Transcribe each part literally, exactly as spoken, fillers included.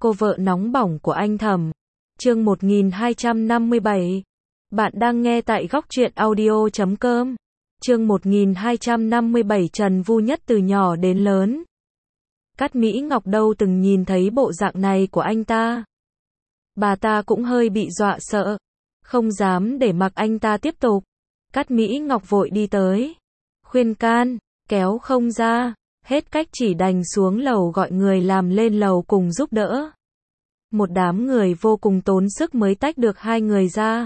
cô vợ nóng bỏng của anh Thẩm. Chương một nghìn hai trăm năm mươi bảy. Bạn đang nghe tại góc truyện audio chấm com. Chương một nghìn hai trăm năm mươi bảy. Trần Vu Nhất từ nhỏ đến lớn. Cát Mỹ Ngọc đâu từng nhìn thấy bộ dạng này của anh ta. Bà ta cũng hơi bị dọa sợ, không dám để mặc anh ta tiếp tục. Cát Mỹ Ngọc vội đi tới, khuyên can, kéo không ra, hết cách chỉ đành xuống lầu gọi người làm lên lầu cùng giúp đỡ. Một đám người vô cùng tốn sức mới tách được hai người ra.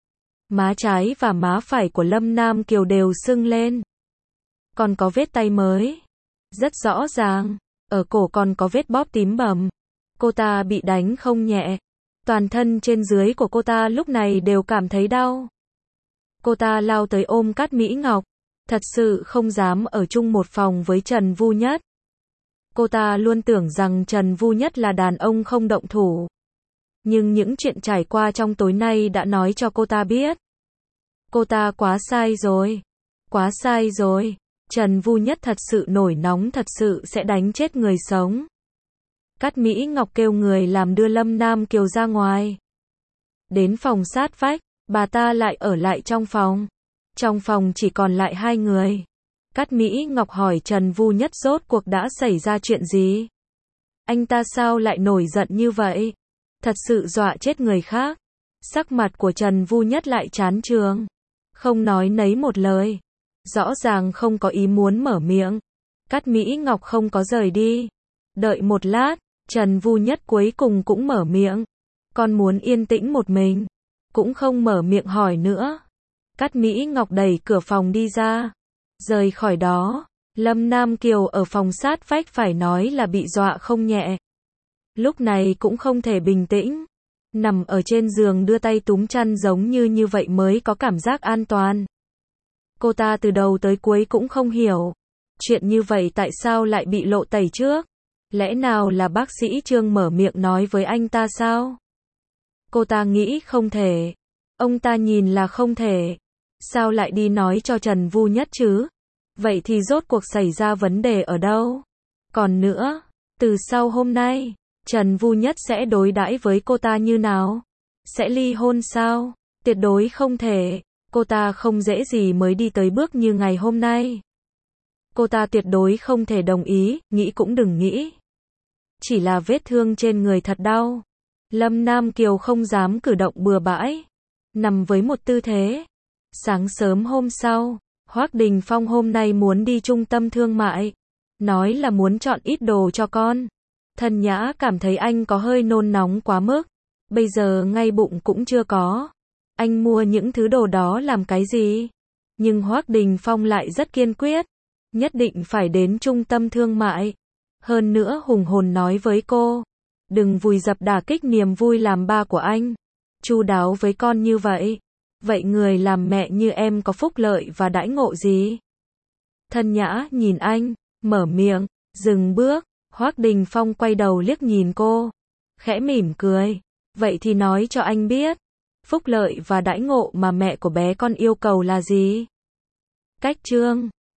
Má trái và má phải của Lâm Nam Kiều đều sưng lên. Còn có vết tay mới, rất rõ ràng, ở cổ còn có vết bóp tím bầm. Cô ta bị đánh không nhẹ. Toàn thân trên dưới của cô ta lúc này đều cảm thấy đau. Cô ta lao tới ôm Cát Mỹ Ngọc, thật sự không dám ở chung một phòng với Trần Vu Nhất. Cô ta luôn tưởng rằng Trần Vu Nhất là đàn ông không động thủ. Nhưng những chuyện trải qua trong tối nay đã nói cho cô ta biết. Cô ta quá sai rồi. Quá sai rồi. Trần Vu Nhất thật sự nổi nóng, thật sự sẽ đánh chết người sống. Cát Mỹ Ngọc kêu người làm đưa Lâm Nam Kiều ra ngoài. Đến phòng sát vách, bà ta lại ở lại trong phòng. Trong phòng chỉ còn lại hai người. Cát Mỹ Ngọc hỏi Trần Vu Nhất rốt cuộc đã xảy ra chuyện gì? Anh ta sao lại nổi giận như vậy? Thật sự dọa chết người khác. Sắc mặt của Trần Vu Nhất lại chán chường, không nói nấy một lời. Rõ ràng không có ý muốn mở miệng. Cát Mỹ Ngọc không có rời đi. Đợi một lát, Trần Vu Nhất cuối cùng cũng mở miệng. Con muốn yên tĩnh một mình. Cũng không mở miệng hỏi nữa. Cát Mỹ Ngọc đẩy cửa phòng đi ra. Rời khỏi đó, Lâm Nam Kiều ở phòng sát vách phải nói là bị dọa không nhẹ. Lúc này cũng không thể bình tĩnh. Nằm ở trên giường đưa tay túm chăn giống như như vậy mới có cảm giác an toàn. Cô ta từ đầu tới cuối cũng không hiểu. Chuyện như vậy tại sao lại bị lộ tẩy trước? Lẽ nào là bác sĩ Trương mở miệng nói với anh ta sao? Cô ta nghĩ không thể. Ông ta nhìn là không thể. Sao lại đi nói cho Trần Vu Nhất chứ? Vậy thì rốt cuộc xảy ra vấn đề ở đâu? Còn nữa, từ sau hôm nay, Trần Vu Nhất sẽ đối đãi với cô ta như nào? Sẽ ly hôn sao? Tuyệt đối không thể. Cô ta không dễ gì mới đi tới bước như ngày hôm nay. Cô ta tuyệt đối không thể đồng ý, nghĩ cũng đừng nghĩ. Chỉ là vết thương trên người thật đau. Lâm Nam Kiều không dám cử động bừa bãi. Nằm với một tư thế. Sáng sớm hôm sau, Hoắc Đình Phong hôm nay muốn đi trung tâm thương mại. Nói là muốn chọn ít đồ cho con. Thần Nhã cảm thấy anh có hơi nôn nóng quá mức. Bây giờ ngay bụng cũng chưa có. Anh mua những thứ đồ đó làm cái gì? Nhưng Hoắc Đình Phong lại rất kiên quyết. Nhất định phải đến trung tâm thương mại. Hơn nữa hùng hồn nói với cô. Đừng vùi dập đả kích niềm vui làm ba của anh. Chu đáo với con như vậy. Vậy người làm mẹ như em có phúc lợi và đãi ngộ gì? Thân Nhã nhìn anh, mở miệng, dừng bước. Hoắc Đình Phong quay đầu liếc nhìn cô. Khẽ mỉm cười. Vậy thì nói cho anh biết. Phúc lợi và đãi ngộ mà mẹ của bé con yêu cầu là gì? Cách Trương.